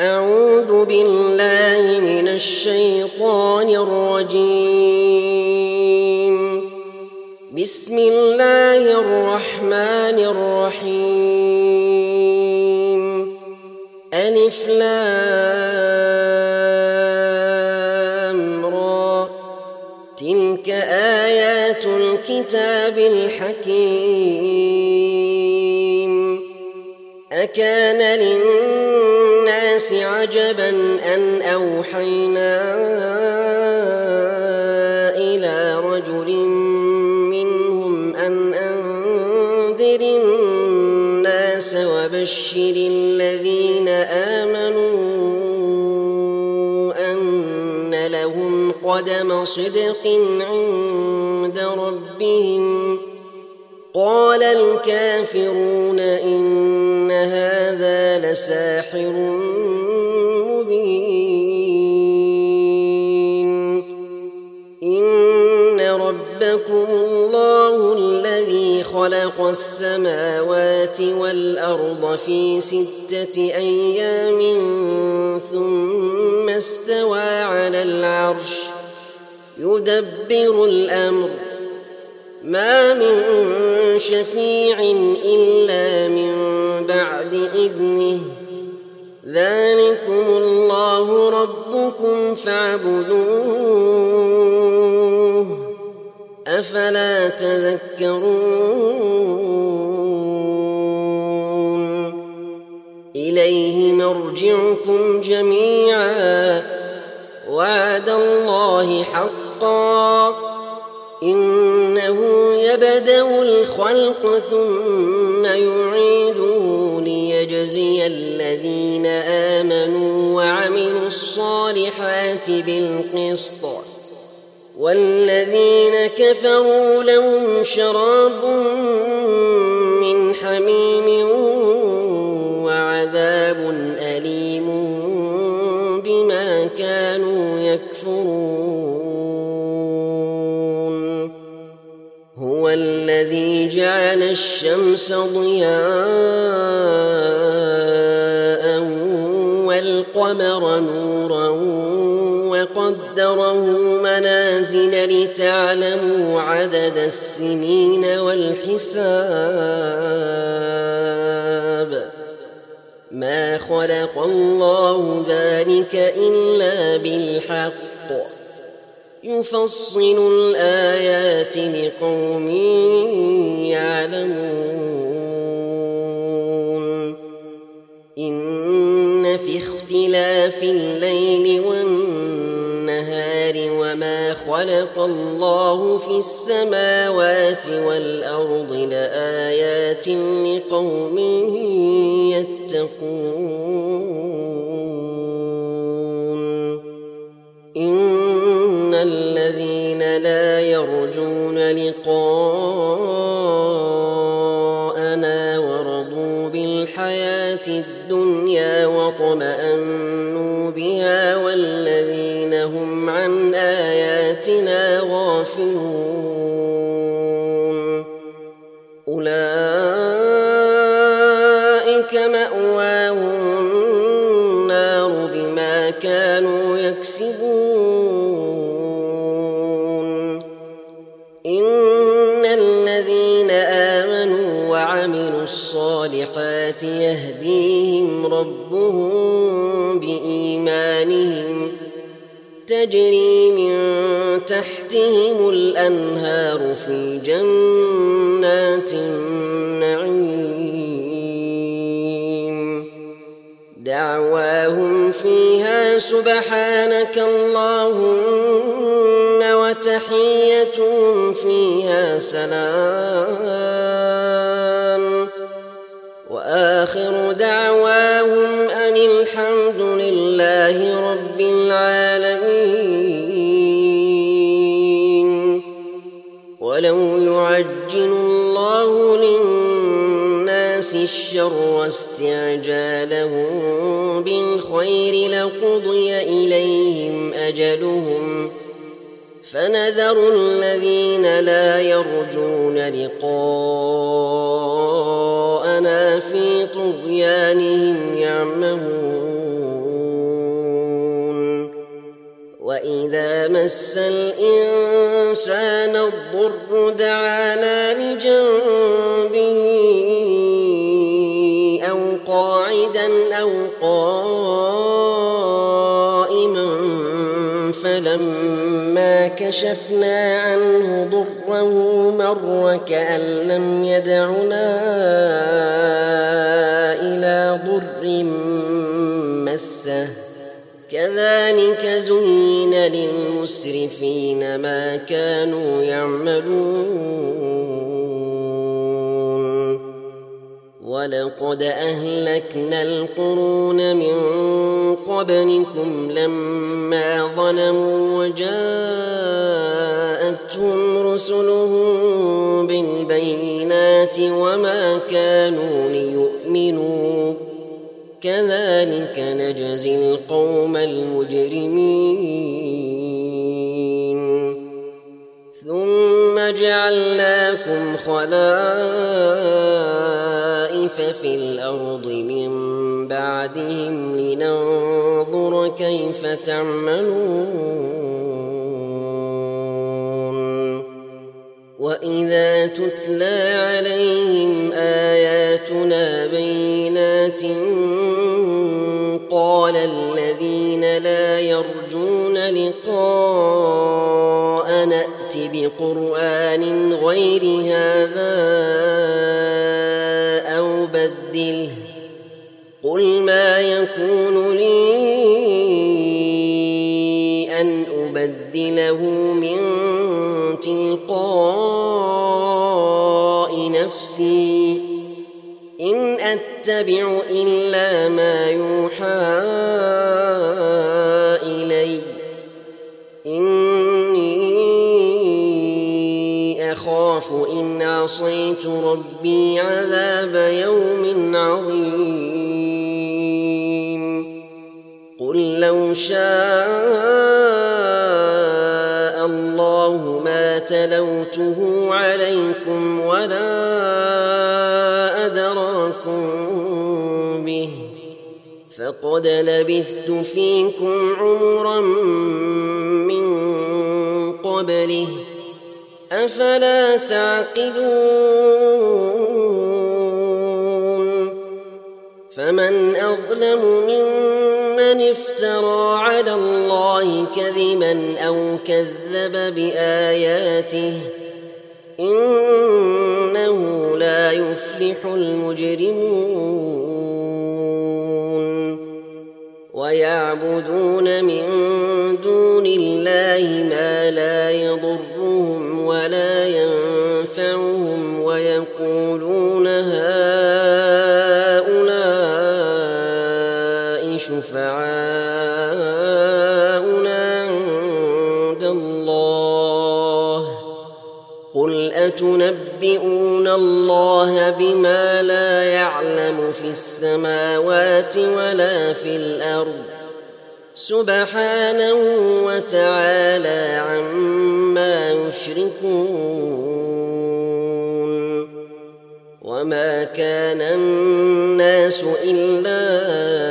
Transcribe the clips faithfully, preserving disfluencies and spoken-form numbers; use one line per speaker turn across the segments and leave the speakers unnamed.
أعوذ بالله من الشيطان الرجيم. بسم الله الرحمن الرحيم. ألف لام را، تلك آيات الكتاب الحكيم. أكان للناس عجبا أن أوحينا إلى رجل منهم أن أنذر الناس وبشر الذين آمنوا أن لهم قدم صدق عند ربهم. قال الكافرون إن هذا لساحر مبين. إن ربكم الله الذي خلق السماوات والأرض في ستة أيام ثم استوى على العرش يدبر الأمر، ما من شفيع إلا من بعد إذنه. ذلكم الله ربكم فاعبدوه، أفلا تذكرون. إليه مرجعكم جميعا، وعد الله حقا، إنه يبدأ الخلق ثم يعيده ليجزي الذين آمنوا وعملوا الصالحات بالقسط، والذين كفروا لهم شراب من حميم وعذاب أليم بما كانوا يكفرون. هو الذي جعل الشمس ضياء والقمر نورا وقدره منازل لتعلموا عدد السنين والحساب. ما خلق الله ذلك إلا بالحق، يفصل الآيات لقوم يعلمون. إن في اختلاف الليل والنهار وما خلق الله في السماوات والأرض لآيات لقوم يتقون. إن الذين لا يرجون لقاءنا ورضوا بالحياة الدنيا واطمأنوا بها والذين هم عن آياتنا غافلون، أولئك مأواهم النار بما كانوا يكسبون. إن الذين آمنوا وعملوا الصالحات يهديهم ربهم بإيمانهم، تجري من تحتهم الأنهار في جنات النعيم. دعواهم فيها سبحانك اللهم وتحيتهم فيها سلام، وآخر دعواهم أن الحمد لله رب العالمين. ولو يعجل الله للناس الشر استعجالهم بالخير لقضي إليهم أجلهم، فنذر الذين لا يرجون لقاءنا في طغيانهم يعمهون. وإذا مس الإنسان الضر دعانا لجنبه أو قاعدا أو قائما فلما كشفنا عنه ضره مر كأن لم يدعنا إلى ضر مسه كذلك زين للمسرفين ما كانوا يعملون ولقد أهلكنا القرون من قبلكم لما ظلموا وجاءتهم رسلهم بالبينات وما كانوا ليؤمنوا كذلك نجزي القوم المجرمين ثم جعلناكم خلائف في الأرض من بعدهم لننظر كيف تعملون وإذا تتلى عليهم آياتنا بينات قال الذين لا يرجون لقاء نأت بقرآن غير هذا أو بدله قل ما يكون لي أن أبدله من تلقاء نفسي إن أتبع إلا ما يوحى إلي إني أخاف إن عصيت ربي عذاب يوم عظيم قل لو شاء الله ما تلوته عليكم ولا أدراكم به فقد لبثت فيكم عمرا من قبله أفلا تعقلون فمن أظلم ممن افترى على الله كذبا أو كذب بآياته إنه لا يفلح المجرمون ويعبدون من دون الله ما لا يضرهم ولا ينفعهم ويقولون هؤلاء شفعاؤنا عند الله قل أتنبئون الله بما لا يعلم في السماوات ولا في الأرض سبحانه وتعالى عما يشركون وما كان الناس إلا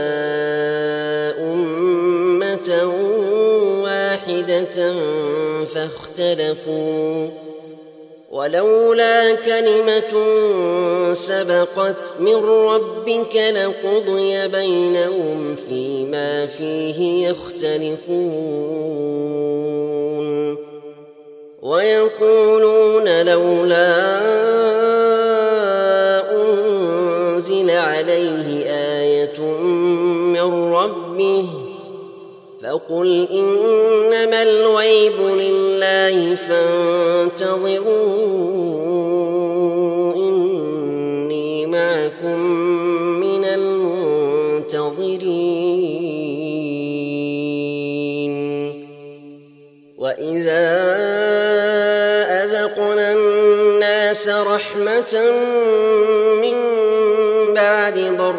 أمة واحدة فاختلفوا ولولا كلمة سبقت من ربك لقضي بينهم فيما فيه يختلفون ويقولون لولا أنزل عليه آية من ربه فقل إنما الغيب لله فانتظروا إني معكم من المنتظرين وإذا أذقنا الناس رحمة من بعد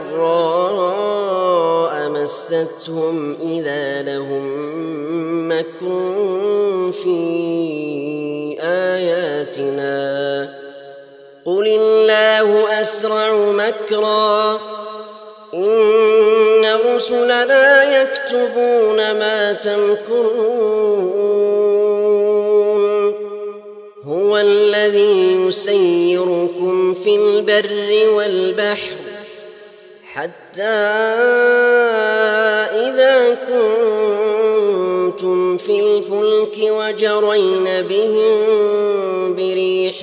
ضراء مستهم إذا لهم مكر في آياتنا قل الله أسرع مكرا إن رسلنا يكتبون ما تمكرون هو الذي يسيركم في البر والبحر حتى إذا كنتم في الفلك وجرين بهم بريح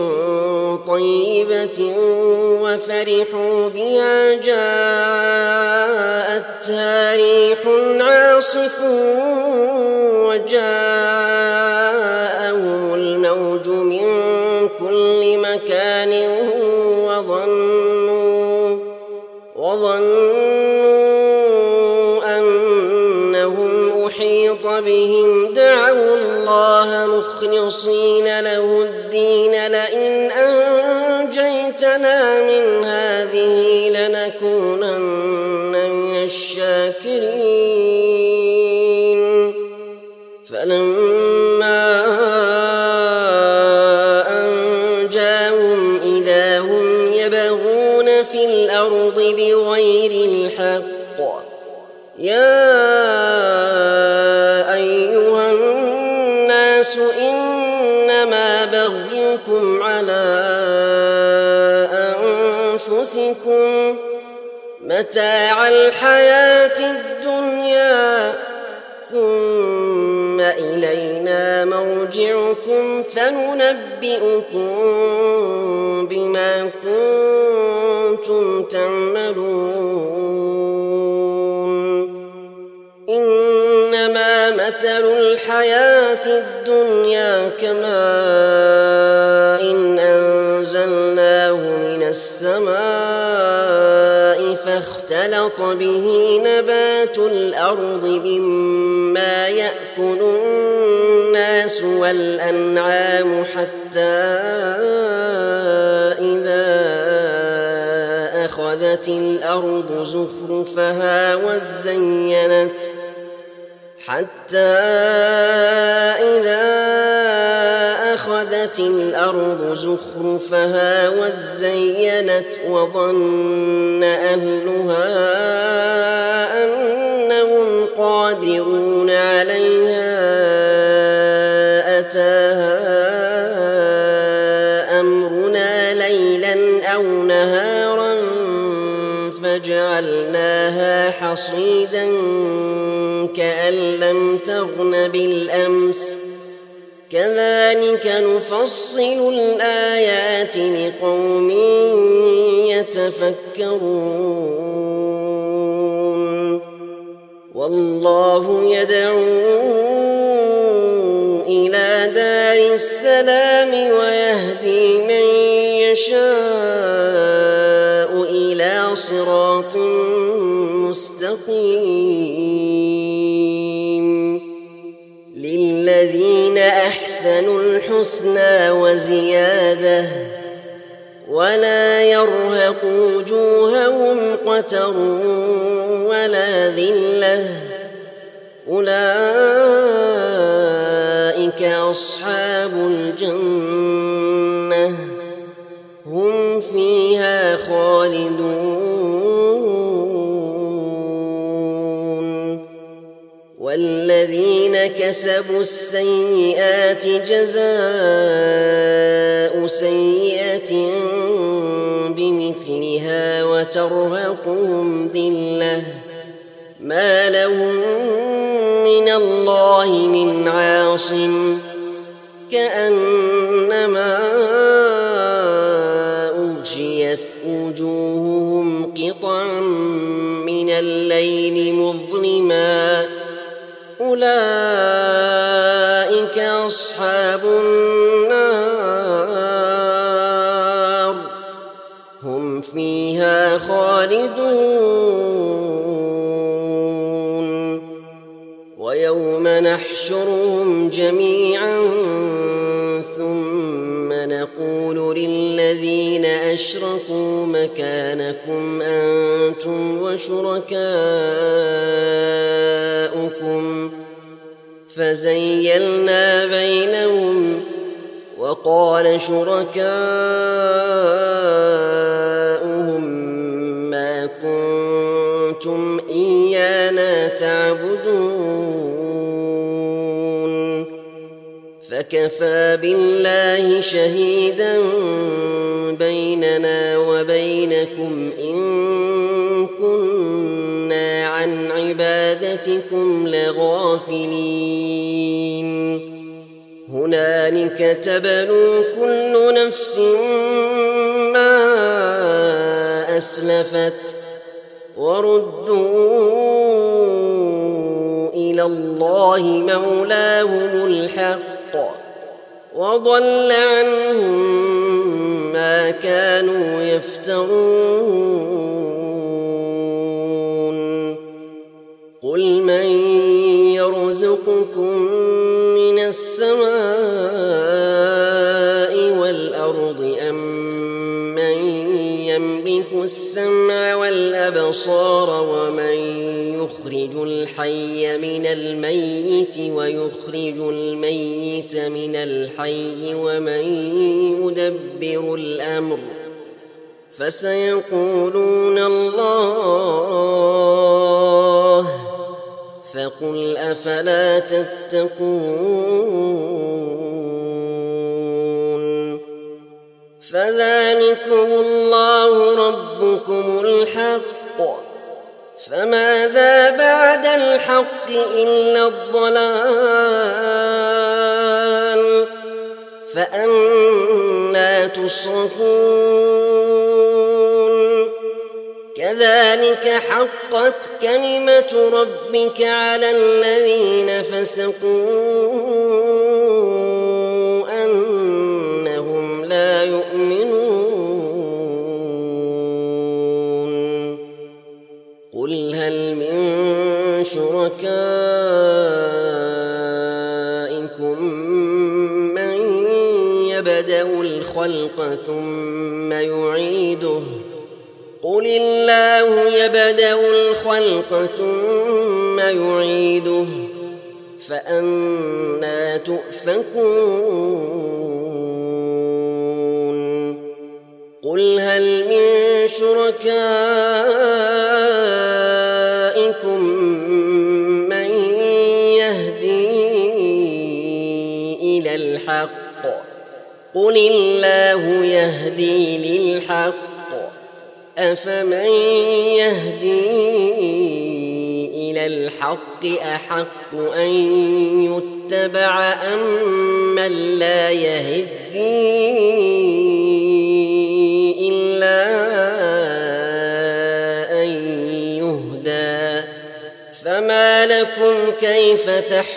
طيبة وفرحوا بها جاءتها ريح عاصف وجاءهم الموج من كل مكان وظنوا وظنوا أنهم أحيط بهم دعوا الله مخلصين له الدين لئن أنجيتنا من هذه لنكونن من الشاكرين فلما أنجاهم إذا هم يبغون في الأرض بغير الحق يا أيها الناس إنما بغيكم على أنفسكم متاع الحياة الدنيا ثم إلينا مرجعكم فننبئكم بما كنتم تعملون إنما مثل الحياة الدنيا كماء إن أنزلناه من السماء فاختلط به نبات الأرض مما يأكل الناس والأنعام حتى إذا أخذت الأرض زخرفها وزينت حتى إذا أخذت الأرض زخرفها وزينت وظن أهلها أنهم قادرون عليها أتاها أمرنا ليلا أو نهارا فجعلناها حصيدا كأن لم تغن بالأمس كذلك نفصل الآيات لقوم يتفكرون والله يدعو إلى دار السلام ويهدي من يشاء إلى صراط مستقيم للذين أحسنوا الحسنى وزيادة ولا يرهق وجوههم قتر ولا ذلة أولئك أصحاب الجنة هم فيها خالدون والذين كسبوا السيئات جزاء سيئة بمثلها وترهقهم ذلة ما لهم من الله من عاصم كأنما أغشيت وجوههم قطعا من الليل مظلما أولئك أصحاب النار هم فيها خالدون ويوم نحشرهم جميعا ثم نقول للذين أشركوا مكانكم أنتم وشركاؤكم فزيلنا بينهم وقال شركاؤهم ما كنتم إياكم إيانا تعبدون فكفى بالله شهيدا بيننا وبينكم إن كنا عن عبادتكم لغافلين هنالك تبلو كل نفس ما أسلفت وردوا إلى الله مولاهم الحق وضل عنهم ما كانوا يفترون قل من يرزقكم من السماء والأرض أم من يملك السمع والأبصار ومن يخرج الحي من الميت ويخرج الميت من الحي ومن يدبر الأمر فسيقولون الله فقل أفلا تتقون فذلكم الله ربكم الحق فماذا بعد الحق إلا الضلال فأنى تصرفون كذلك حقت كلمة ربك على الذين فسقوا أنهم لا يؤمنون قل هل من شركائكم من يبدأ الخلق ثم يعيده قل الله يبدأ الخلق ثم يعيده فأنى تؤفكون قل هل من شركائكم من يهدي إلى الحق قل الله يهدي للحق أفمن يهدي إلى الحق أحق أن يتبع أم من لا يهدي إلا أن يهدى فما لكم كيف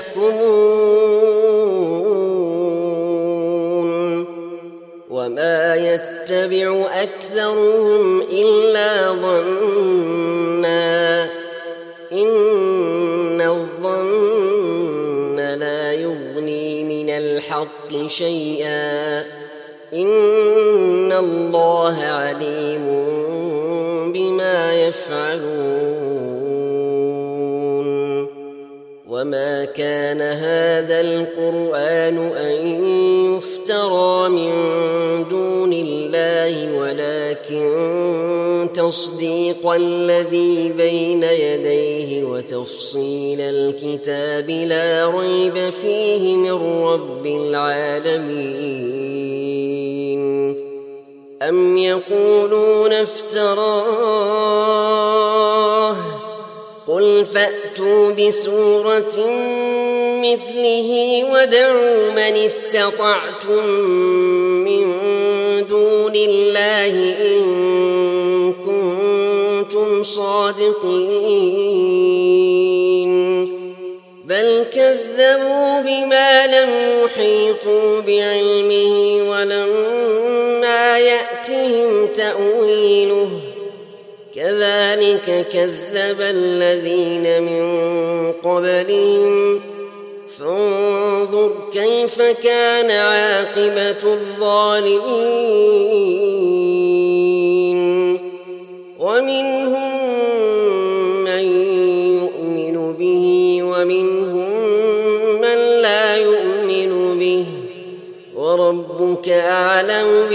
تحكمون وما يتبع أكثرهم إلا ظنا إن الظن لا يغني من الحق شيئا إن الله عليم بما يفعلون وما كان هذا القرآن أن يفترى من دون الله ولكن تصديق الذي بين يديه وتفصيل الكتاب لا ريب فيه من رب العالمين أم يقولون افتراه قل فأتوا بسورة مثله وادعوا من استطعتم من دون الله إن كنتم صادقين بل كذبوا بما لم يحيطوا بعلمه ولما يأتهم تأويله كذلك كذب الذين من قبلهم فانظر كيف كان عاقبة الظالمين ومنهم من يؤمن به ومنهم من لا يؤمن به وربك أعلم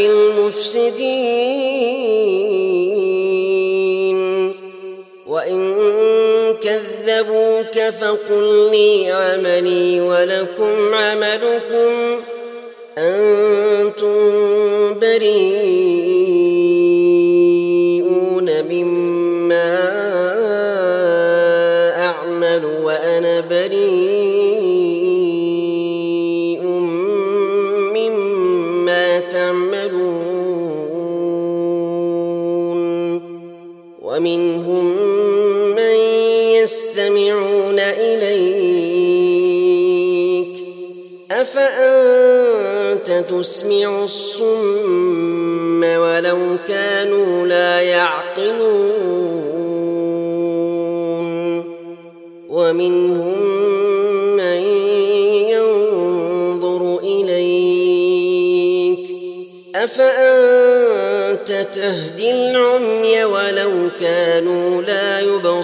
بالمفسدين وإن كذبوا كذبوك فقل لي عملي ولكم عملكم أنتم بريئون مما أعمل وأنا بريء مما تعملون ومنهم من يستمعون إليك أفأنت تسمع الصم ولو كانوا لا يعقلون ومنهم من ينظر إليك أفأنت تهدي العمي ولو كانوا لا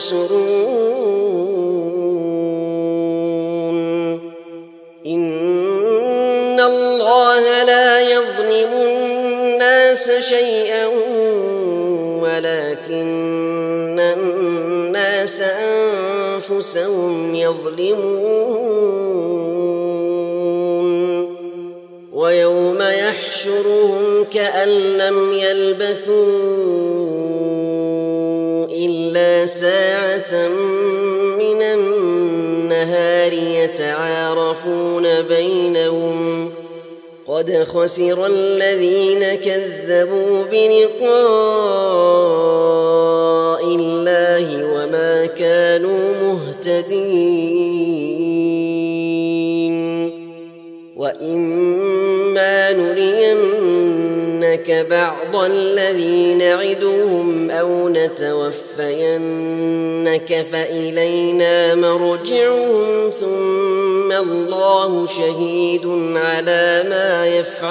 يبصرون إن الله لا يظلم الناس شيئا ولكن الناس أنفسهم يظلمون ويوم يحشرهم كأن لم يلبثوا إلا ساعة من النهار يتعارفون بينهم قد خسر الذين كذبوا بلقاء الله وما كانوا مهتدين وإما نرينك بعض الذي نعدهم أو نتوفينك فإلينا مرجعهم ثم الله شهيد على ما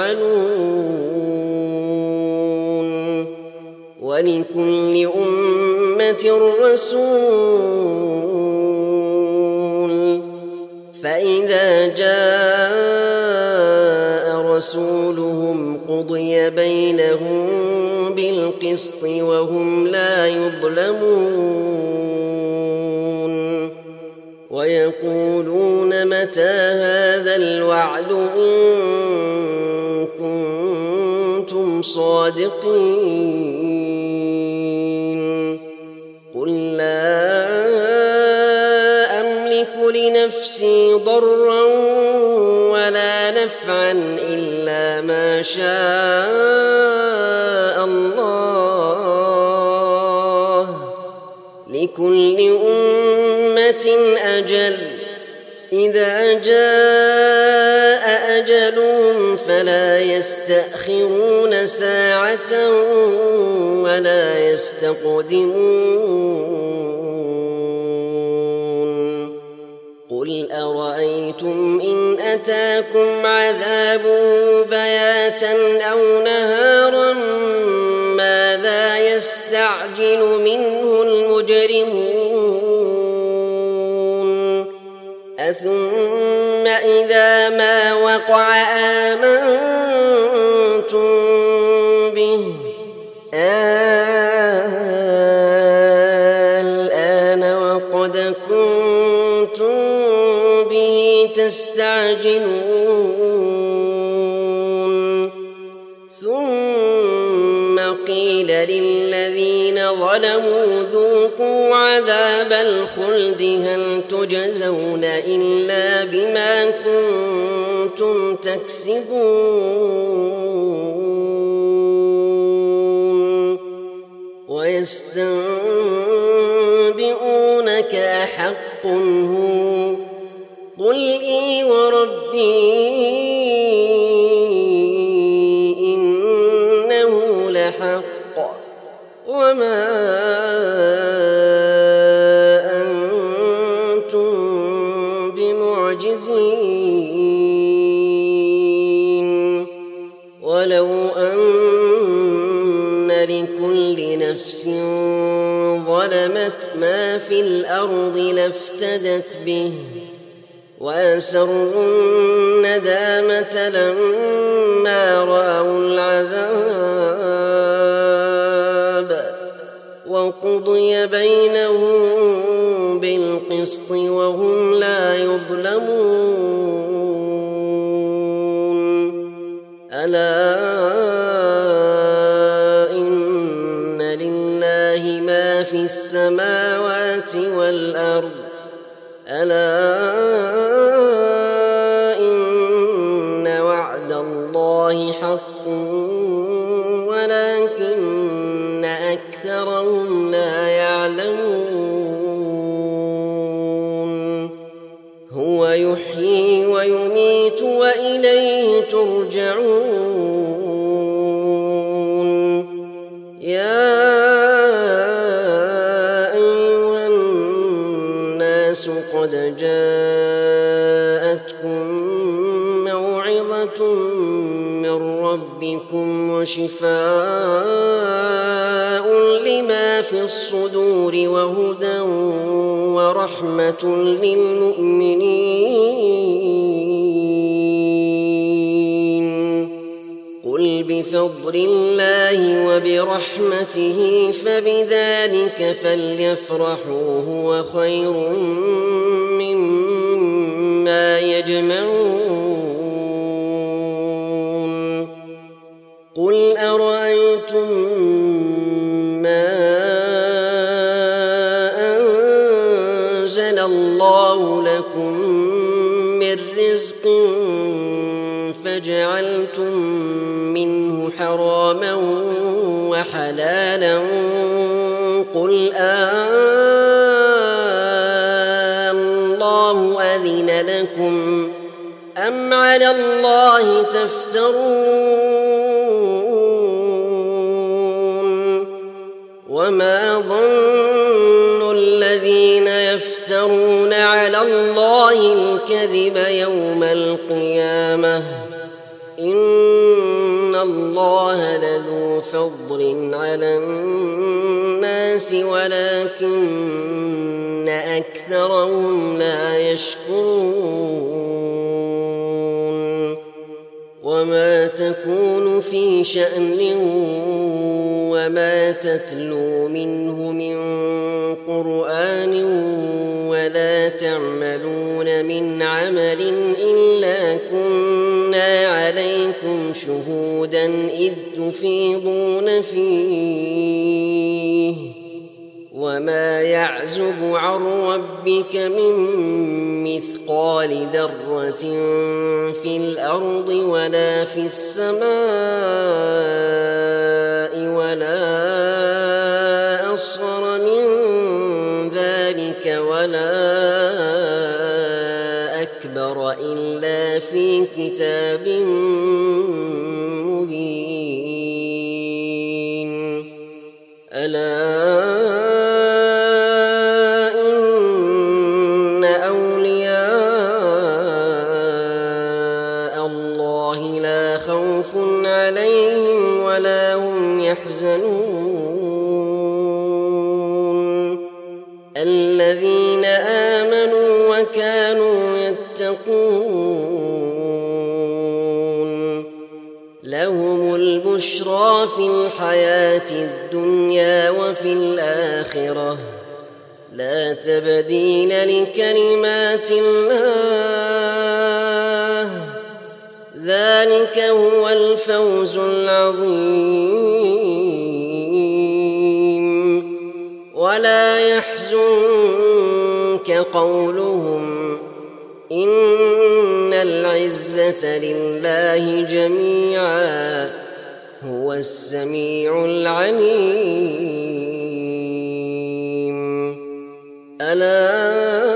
يفعلون ولكل أمة رسول فإذا جاء رسولهم قضي بينهم بالقسط وهم لا يظلمون ويقولون متى هذا الوعد إن كنتم صادقين قل لا أملك لنفسي ضرا ولا نفعا إلا ما شاء الله لكل أمة أجل إذا جاء أجلهم فلا يستأخرون ساعة ولا يستقدمون قل أرأيتم إن أتاكم عذابه بياتا أو نهارا ماذا يستعجل منه المجرمون أثم إذا ما وقع آمنتم به الآن وقد كنتم به تستعجلون ثم قيل للذين ظلموا ذوقوا عذاب الخلد هل تجزون إلا بما كنتم تكسبون ويستنبئونك أحق هو قل إي وربي إنه لحق وما أنتم بمعجزين ولو أن لكل نفس ظلمت ما في الأرض لافتدت به وأسروا الندامة لما رأوا العذاب وقضي بينهم بالقسط وهم لا يظلمون ألا إن لله ما في السماوات والأرض ألا إن وعد الله حق ولكن أكثرهم لا يعلمون هو يحيي ويميت وإليه ترجعون يا أيها الناس قد جاءتكم موعظة من ربكم وشفاء لما في الصدور وهدى ورحمة للمؤمنين قل بفضل الله وبرحمته فبذلك فليفرحوا هو خير مما يجمعون قل أرأيتم ما أنزل الله لكم من رزق فجعلتم منه حراما وحلالا قل آه الله أذن لكم أم على الله تفترون وما ظن الذين يفترون على الله الكذب يوم القيامة إن الله لذو فضل على الناس ولكن أكثرهم لا يشكرون وما تكون في شأن وما تتلو منه من قرآن ولا تعملون من عمل إلا كنا عليكم شهودا إذ تفيضون فيه وما يعزب عن ربك من مثقال ذرة في الأرض ولا في السماء ولا أصغر من ذلك ولا أكبر إلا في كتاب مبين ألا إن أولياء الله لا خوف عليهم ولا هم يحزنون الذين آمنوا وكانوا يتقون لهم البشرى في الحياة الدنيا وفي الآخرة لا تبديل لكلمات الله ذلك هو الفوز العظيم ولا يحزنك قولهم إن العزة لله جميعا هو السميع العليم ألا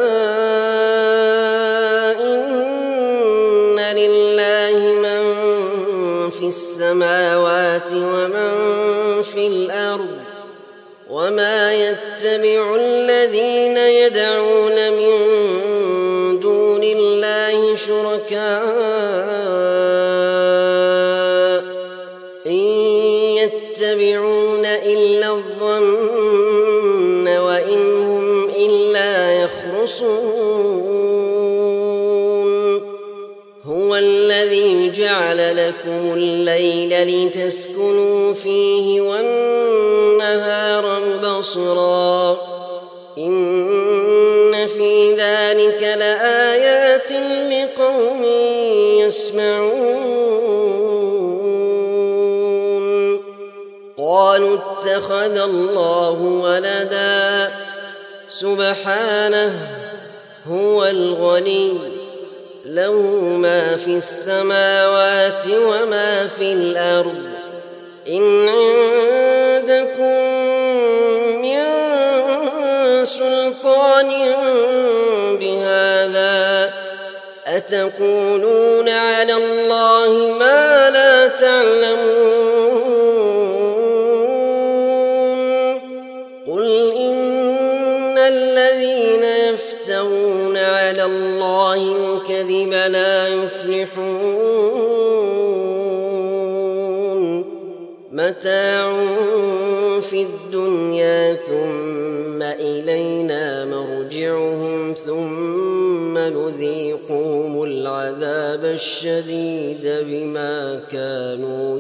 إن لله من في السماوات ومن في الأرض وما يتبع الذين يدعون من دون الله شركاء إن يتبعون إلا الظن وإن هم إلا يخرصون هو الذي جعل لكم الليل لتسكنوا فيه والنهار مبصرا إن ذلك لآيات لقوم يسمعون قالوا اتخذ الله ولدا سبحانه هو الغني له ما في السماوات وما في الأرض إن عندكم من سلطان بهذا أتقولون على الله ما لا تعلمون قل إن الذين يفترون على الله الكذب لا يفلحون متاع في الدنيا ثم إلينا مرجعهم ثم نذيقهم العذاب الشديد بما كانوا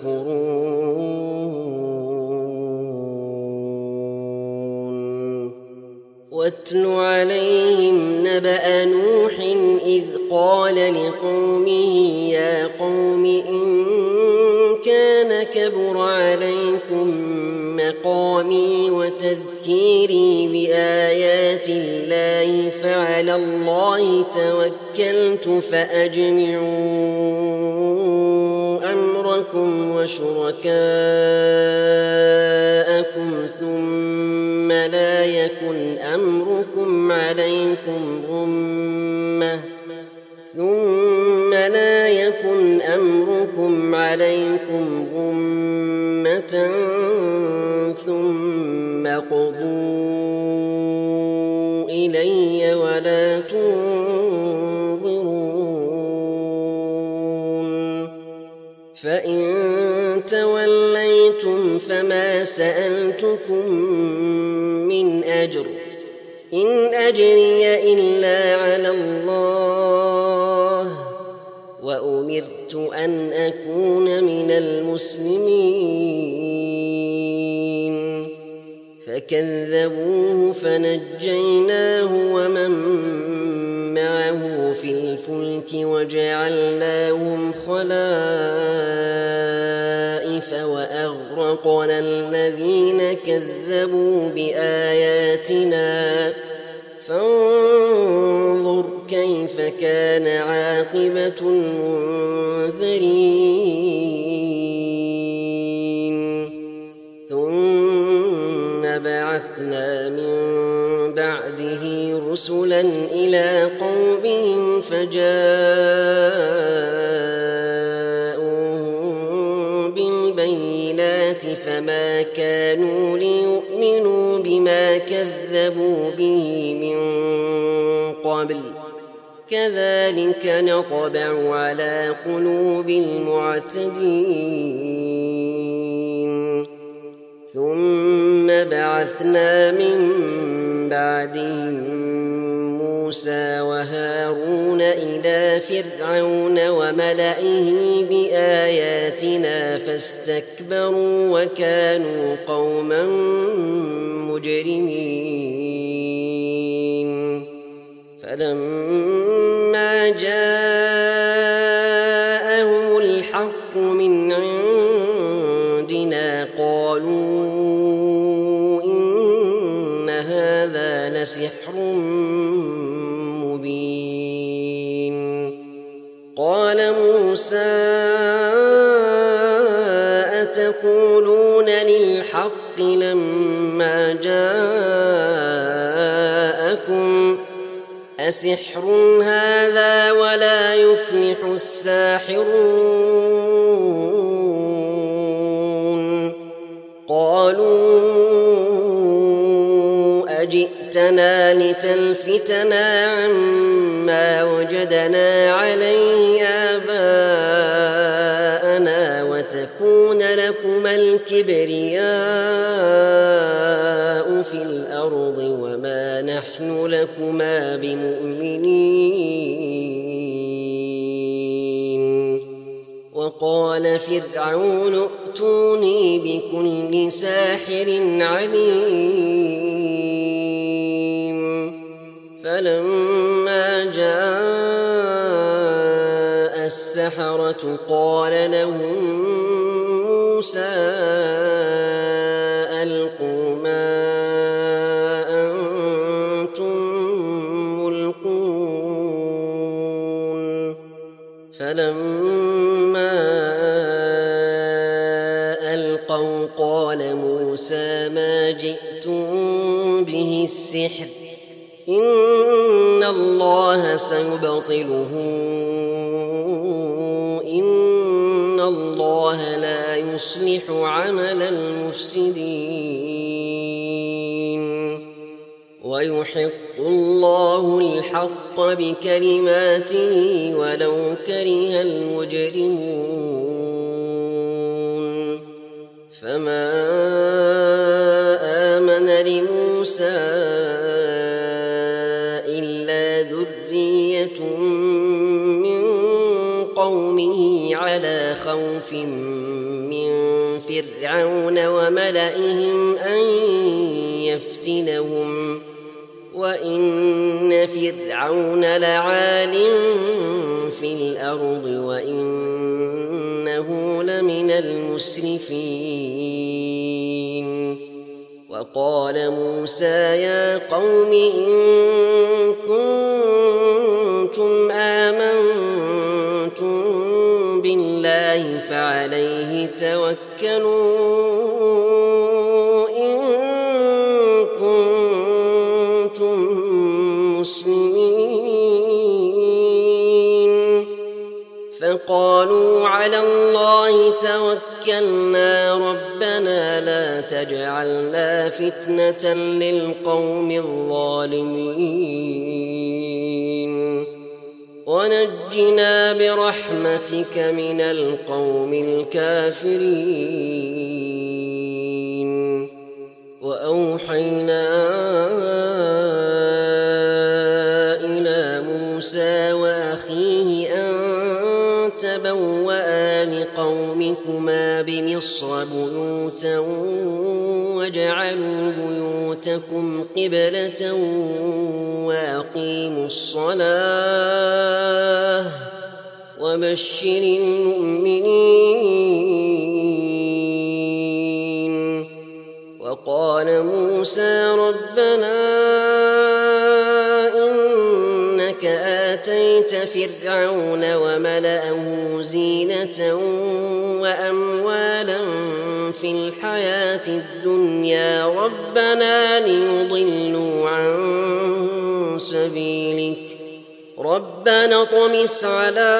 يكفرون واتل عليهم نبأ نوح إذ قال لقومه يا قوم إن كان كبر عليكم مقامي وتذكيري بآيات الله فعلى الله توكلت فأجمعوا أمركم وشركاءكم ثم لا يكن أمركم عليكم غمة ثم لا يكن أمركم عليكم غمة ثم قضوا إلي ولا تنظرون فإن توليتم فما سألتكم من أجر إن أجري إلا على الله وأمرت أن أكون من المسلمين فكذبوه فنجيناه ومن معه في الفلك وجعلناهم خلائف وأغرقنا الذين كذبوا بآياتنا فانظر كيف كان عاقبة المنذرين ثم بعثنا من بعده رسلا إلى قومهم فجاءوهم بالبينات فما كانوا ليؤمنوا بما كذبوا به من قبل كذلك نطبع على قلوب المعتدين ثم بعثنا من بعدهم موسى وهارون إلى فرعون وملئه بآياتنا فاستكبروا وكانوا قوما مجرمين فلما جاءهم الحق من عندنا قالوا إن هذا لسحر مبين قال موسى أتقولون للحق لما جاءكم أسحر هذا ولا يفلح الساحرون قالوا أجئتنا لتلفتنا عما وجدنا عليه آباءنا وتكون لكما الكبرياء في الأرض وما نحن لكما بمؤمنين وقال فرعون ائتوني بكل ساحر عليم فلما جاء السحرة قال لهم موسى ألقوا ما أنتم ملقون فلما ألقوا قال موسى ما جئتم به السحر إن الله سيبطله إن الله لا يصلح عمل المفسدين ويحق الله الحق بكلماته ولو كره المجرمون فما آمن لموسى إلا ذرية من قومه على خوف من فرعون وملئهم أن يفتنهم وإن فرعون لعال في الأرض وإنه لمن المسرفين وقال موسى يا قوم إن كنتم آمنتم بالله فعليه توكلوا إن كنتم مسلمين فقالوا على الله توكلنا ربنا لا تجعلنا فتنة للقوم الظالمين ونجنا برحمتك من القوم الكافرين وأوحينا إلى موسى وأخيه أن تبوأ لقومكما بمصر بيوتا واجعلوا بيوتكم قبلة وأقيموا الصلاة وبشر المؤمنين وقال موسى ربنا إنك آتيت فرعون وملأه زينة وأموالا في الحياة الدنيا ربنا ليضلوا عن سبيلك ربنا اطمس على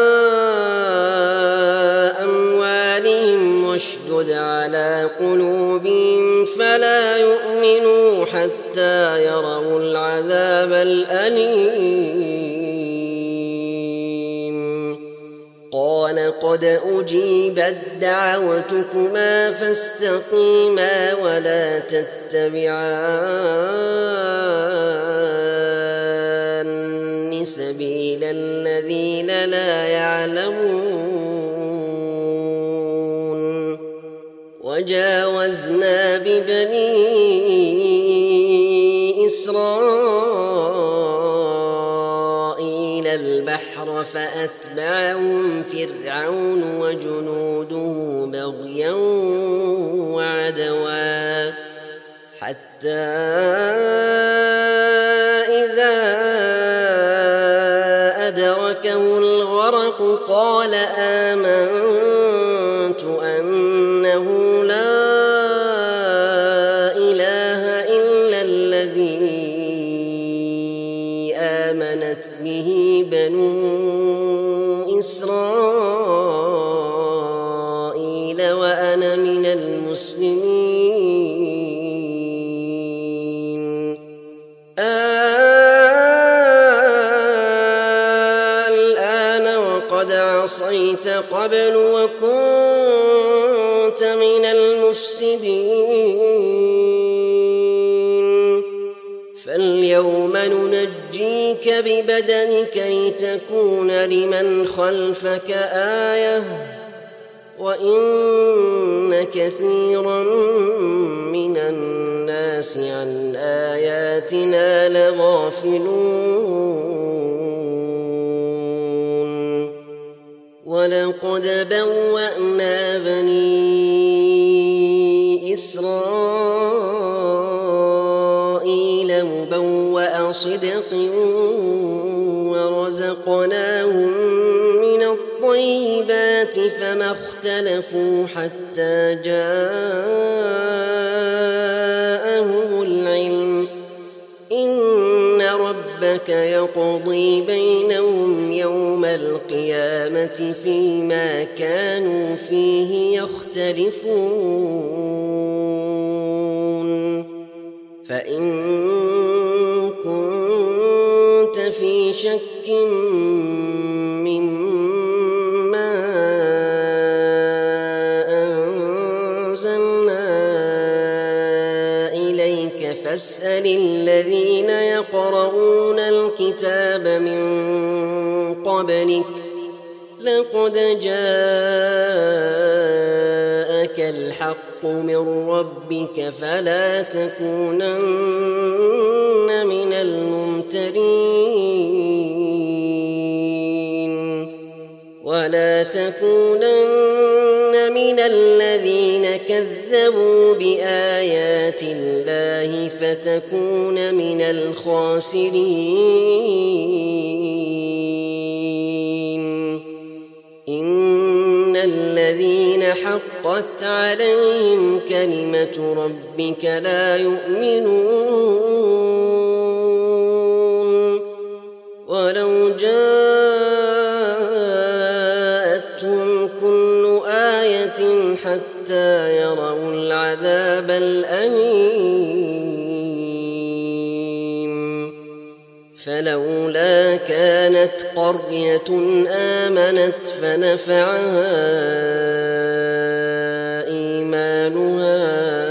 أموالهم واشدد على قلوبهم فلا يؤمنوا حتى يروا العذاب الأليم قال قد أجيبت دعوتكما فاستقيما ولا تتبعان سبيل الذين لا يعلمون وجاوزنا ببني إسرائيل البحر فأتبعهم فرعون وجنوده بغيا وعدوا حتى إذا أدركه الغرق قال آمنت أنه لا إله إلا الذي آمنت به بنو إسرائيل وأنا من المسلمين الآن وقد عصيت قبل وكنت من المفسدين فاليوم ننجيك ببدنك لتكون لمن خلفك آية وإن كثيرا من الناس عن آياتنا لغافلون ولقد بوأنا بني إسرائيل مبوأ صدق ورزقناهم من الطيبات فما اختلفوا حتى جاءهم العلم إن ربك يقضي بينهم يوم القيامة فيما كانوا فيه يختلفون فإن كنت في شك مما أنزلنا إليك فاسأل الذين يقرؤون الكتاب من قبلك لقد جاءك الحق من ربك فلا تكونن من الممترين ولا تكونن من الذين كذبوا بآيات الله فتكون من الخاسرين إن الذين حقت عليهم كلمة ربك لا يؤمنون ولو جاءتهم كل آية حتى يروا العذاب الأليم فلولا كانت قرية آمنت فنفعها إيمانها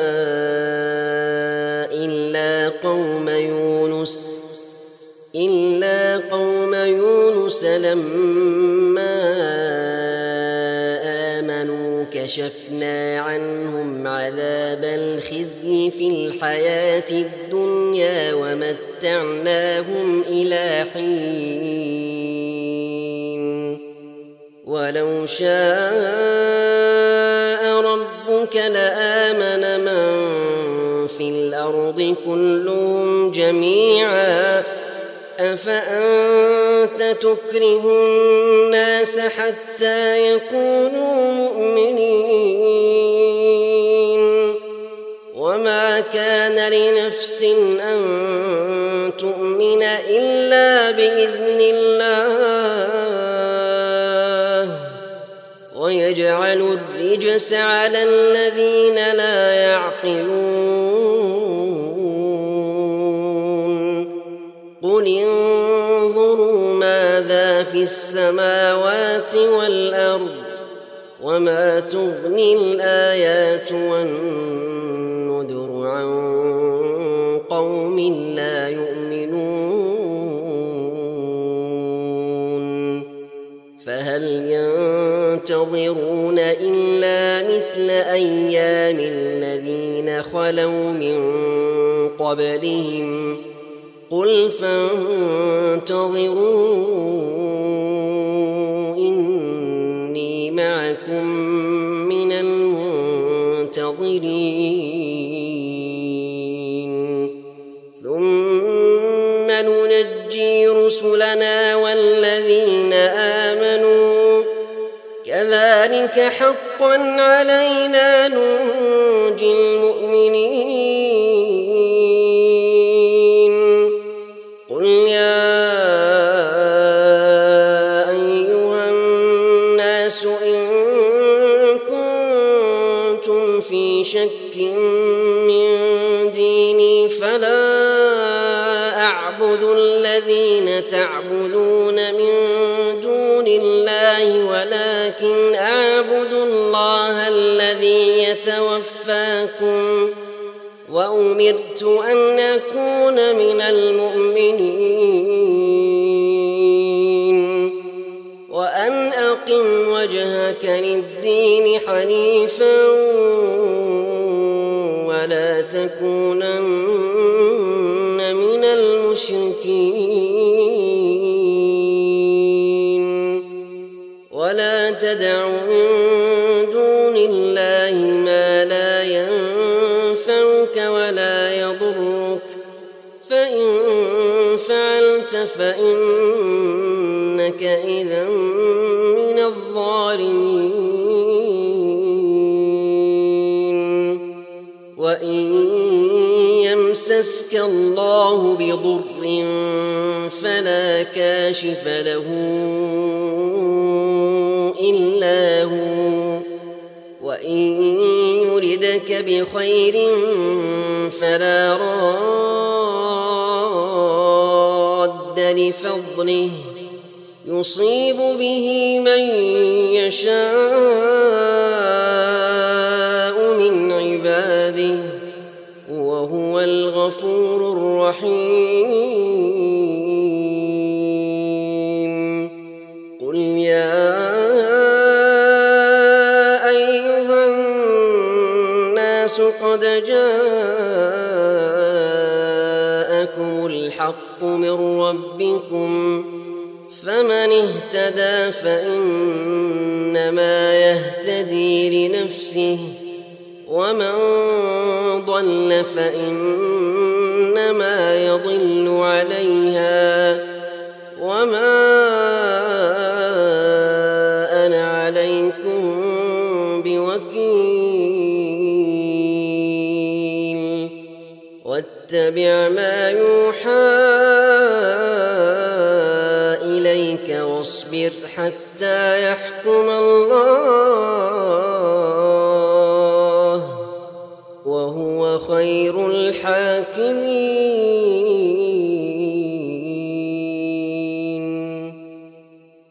إلا قوم يونس إلا قوم يونس لما آمنوا كشفنا عنهم عذاب الخزي في الحياة الدنيا ومتعناهم إلى حين ولو شاء ربك لآمن من في الأرض كلهم جميعا أفأنت تكره الناس حتى يكونوا مؤمنين وما كان لنفس أن تؤمن إلا بإذن الله ويجعل الرجس على الذين لا يعقلون قل انظروا ماذا في السماوات والأرض وما تغني الآيات والنذر عن قوم لا يؤمنون فهل ينتظرون إلا مثل أيام الذين خلوا من قبلهم قل فانتظروا إني معكم من المنتظرين ثم ننجي رسلنا والذين آمنوا كذلك حقا علينا ننجي المؤمنين قل يا أيها الناس إن كنتم في شك من ديني فلا أعبد الذين تعبدون من دون الله ولكن أعبد الله الذي يتوفاكم وأمرت أن أكون من المؤمنين وأن أقم وجهك وجهك للدين حنيفا ولا تكونن من المشركين ولا تدع من دون الله ما لا ينفعك ولا يضرك فإن فعلت فإنك إذا من الظالمين وإن يمسسك الله بضر فلا كاشف له إلا هو وإن يردك بخير فلا راد لفضله يصيب به من يشاء من عباده وهو الغفور الرحيم قل يا أيها الناس قد جاءكم الحق من ربكم فمن اهتدى فإنما يهتدي لنفسه ومن ضل فإنما يضل عليها وما أنا عليكم بوكيل واتبع ما يوحى إليك واصبر حتى يحكم الله